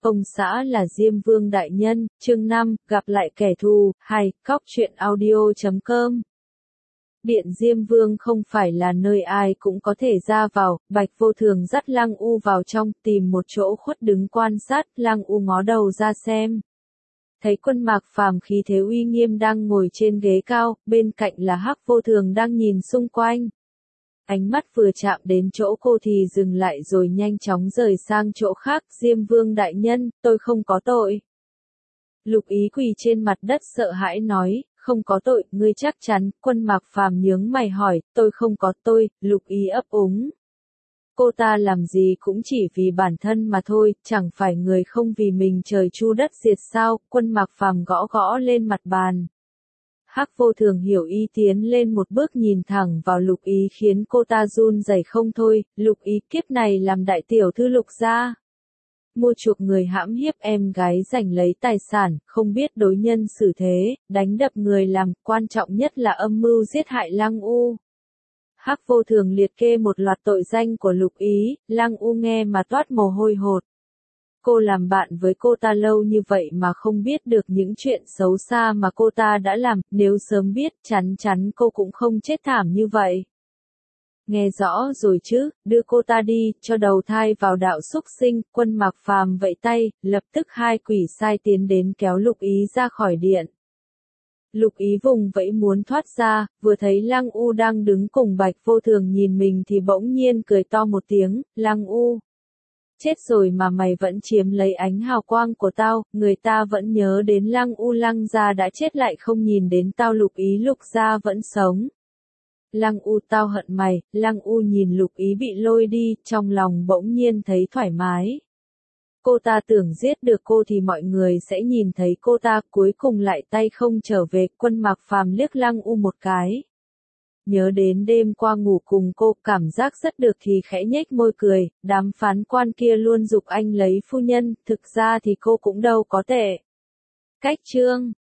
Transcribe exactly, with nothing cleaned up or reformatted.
Ông xã là Diêm Vương đại nhân, chương năm, gặp lại kẻ thù, hay, cóc truyện audio chấm com. Điện Diêm Vương không phải là nơi ai cũng có thể ra vào, Bạch Vô Thường dắt Lăng U vào trong, tìm một chỗ khuất đứng quan sát, Lăng U ngó đầu ra xem. Thấy Quân Mạc Phàm khí thế uy nghiêm đang ngồi trên ghế cao, bên cạnh là Hắc Vô Thường đang nhìn xung quanh. Ánh mắt vừa chạm đến chỗ cô thì dừng lại rồi nhanh chóng rời sang chỗ khác. Diêm Vương đại nhân, tôi không có tội. Lục Ý quỳ trên mặt đất sợ hãi nói, không có tội, ngươi chắc chắn. Quân Mạc Phàm nhướng mày hỏi, tôi không có tôi. Lục Ý ấp úng. Cô ta làm gì cũng chỉ vì bản thân mà thôi, chẳng phải người không vì mình trời chu đất diệt sao. Quân Mạc Phàm gõ gõ lên mặt bàn. Hắc Vô Thường hiểu ý tiến lên một bước nhìn thẳng vào Lục Ý khiến cô ta run rẩy không thôi. Lục Ý, kiếp này làm đại tiểu thư Lục gia, mua chuộc người hãm hiếp em gái giành lấy tài sản, không biết đối nhân xử thế, đánh đập người làm, quan trọng nhất là âm mưu giết hại Lăng U. Hắc Vô Thường liệt kê một loạt tội danh của Lục Ý, Lăng U nghe mà toát mồ hôi hột. Cô làm bạn với cô ta lâu như vậy mà không biết được những chuyện xấu xa mà cô ta đã làm, nếu sớm biết chắn chắn cô cũng không chết thảm như vậy. Nghe rõ rồi chứ, đưa cô ta đi, cho đầu thai vào đạo xúc sinh. Quân Mạc Phàm vẫy tay, lập tức hai quỷ sai tiến đến kéo Lục Ý ra khỏi điện. Lục Ý vùng vẫy muốn thoát ra, vừa thấy Lăng U đang đứng cùng Bạch Vô Thường nhìn mình thì bỗng nhiên cười to một tiếng, Lăng U. Chết rồi mà mày vẫn chiếm lấy ánh hào quang của tao, người ta vẫn nhớ đến Lăng U. Lăng gia đã chết lại không nhìn đến tao. Lục Ý, Lục gia vẫn sống. Lăng U, tao hận mày. Lăng U nhìn Lục Ý bị lôi đi, trong lòng bỗng nhiên thấy thoải mái. Cô ta tưởng giết được cô thì mọi người sẽ nhìn thấy cô ta, cuối cùng lại tay không trở về. Quân Mạc Phàm liếc Lăng U một cái. Nhớ đến đêm qua ngủ cùng cô, cảm giác rất được thì khẽ nhếch môi cười, đám phán quan kia luôn giục anh lấy phu nhân, thực ra thì cô cũng đâu có tệ. Cách chương